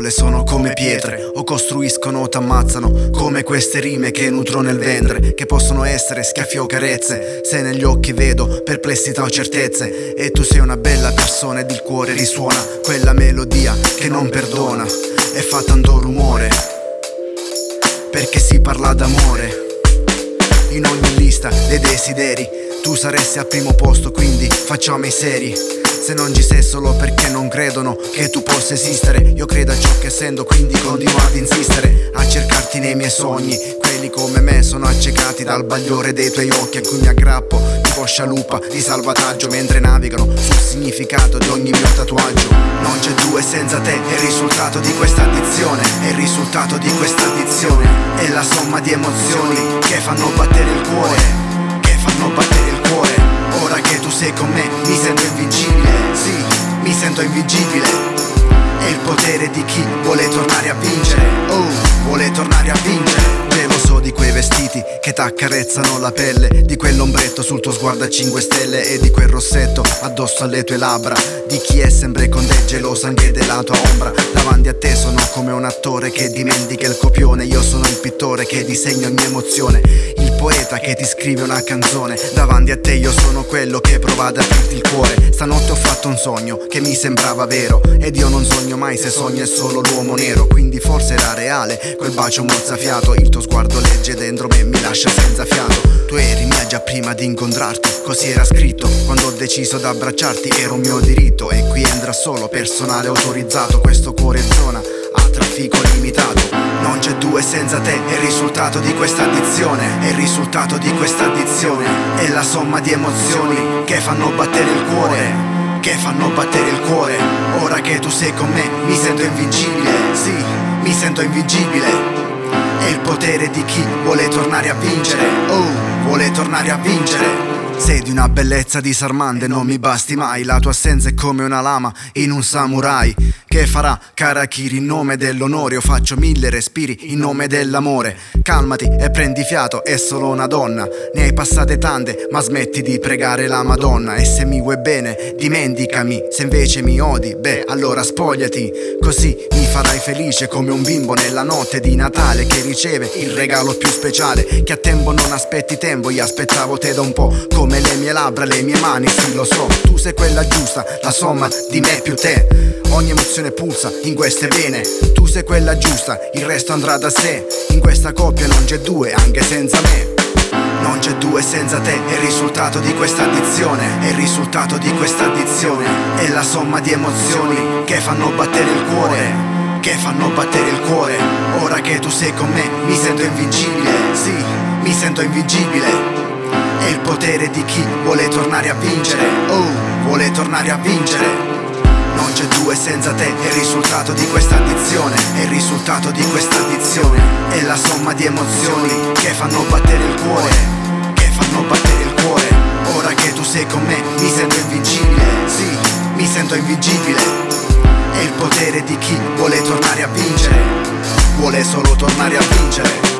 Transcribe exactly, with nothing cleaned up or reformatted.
parole sono come pietre, o costruiscono o t'ammazzano, come queste rime che nutro nel ventre, che possono essere schiaffi o carezze. Se negli occhi vedo perplessità o certezze, e tu sei una bella persona ed il cuore risuona quella melodia che non perdona e fa tanto rumore, perché si parla d'amore. In ogni lista dei desideri tu saresti al primo posto, quindi facciamo i seri. Se non ci sei solo perché non credono che tu possa esistere, io credo a ciò che sento, quindi continuo ad insistere a cercarti nei miei sogni. Quelli come me sono accecati dal bagliore dei tuoi occhi, a cui mi aggrappo tipo scialuppa di salvataggio mentre navigano sul significato di ogni mio tatuaggio. Non c'è due senza te, è il risultato di questa addizione, è il risultato di questa addizione, è la somma di emozioni che fanno battere il cuore, che fanno battere il cuore. Ora che tu sei con me mi sento invincibile, sì, mi sento invincibile. È il potere di chi vuole tornare a vincere, oh, vuole tornare a vincere. Geloso di quei vestiti che t'accarezzano la pelle, di quell'ombretto sul tuo sguardo a cinque stelle e di quel rossetto addosso alle tue labbra, di chi è sempre con te geloso anche della tua ombra. Davanti a te sono come un attore che dimentica il copione, io sono il pittore che disegna ogni emozione, il poeta che ti scrive una canzone. Davanti a te io sono quello che prova ad aprirti il cuore. Stanotte ho fatto un sogno che mi sembrava vero, ed io non sogno mai, se sogno è solo l'uomo nero, quindi forse era reale quel bacio mozzafiato. Il tuo sguardo legge dentro me e mi lascia senza fiato. Tu eri mia già prima di incontrarti, così era scritto. Quando ho deciso di abbracciarti era un mio diritto, e qui andrà solo personale autorizzato. Questo cuore è zona a traffico limitato. Non c'è due senza te, è il risultato di questa addizione, è il risultato di questa addizione, è la somma di emozioni che fanno battere il cuore, che fanno battere il cuore. Ora che tu sei con me mi sento invincibile, sì, mi sento invincibile. È il potere di chi vuole tornare a vincere, oh, vuole tornare a vincere. Sei di una bellezza disarmante, non mi basti mai. La tua assenza è come una lama in un samurai che farà karakiri in nome dell'onore. Io faccio mille respiri in nome dell'amore. Calmati e prendi fiato, è solo una donna. Ne hai passate tante, ma smetti di pregare la Madonna. E se mi vuoi bene, dimenticami. Se invece mi odi, beh, allora spogliati. Così mi farai felice come un bimbo nella notte di Natale che riceve il regalo più speciale. Che a tempo non aspetti tempo, io aspettavo te da un po'. Come le mie labbra, le mie mani, sì lo so. Tu sei quella giusta, la somma di me più te. Ogni emozione pulsa in queste vene. Tu sei quella giusta, il resto andrà da sé. In questa coppia non c'è due, anche senza me. Non c'è due senza te, è il risultato di questa addizione, è il risultato di questa addizione, è la somma di emozioni che fanno battere il cuore, che fanno battere il cuore. Ora che tu sei con me mi sento invincibile, sì, mi sento invincibile. È il potere di chi vuole tornare a vincere, oh, vuole tornare a vincere. Non c'è due senza te, è il risultato di questa addizione, è il risultato di questa addizione, è la somma di emozioni che fanno battere il cuore, che fanno battere il cuore. Ora che tu sei con me mi sento invincibile, sì, mi sento invincibile. È il potere di chi vuole tornare a vincere, vuole solo tornare a vincere.